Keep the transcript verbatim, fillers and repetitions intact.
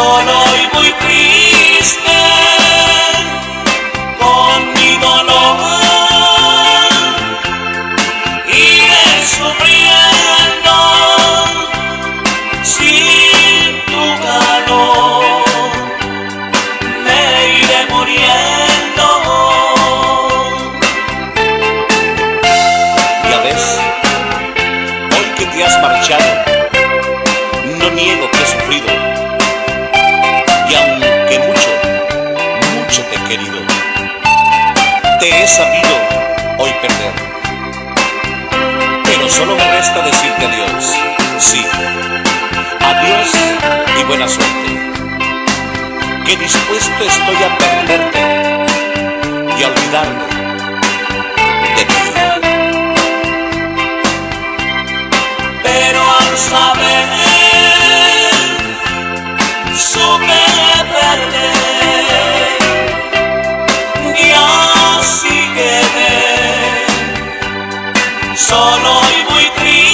solo y muy triste, con mi dolor, iré sufriendo sin tu calor, me iré muriendo. Ya ves, hoy que te has marchado, no niego que he sufrido, y aunque mucho, mucho te he querido, te he sabido hoy perder. Pero solo me resta decirte adiós, sí, adiós y buena suerte, que dispuesto estoy a perderte y a olvidarme de mi vida. Pero al saber, supe perder, y así quedé solo y muy triste.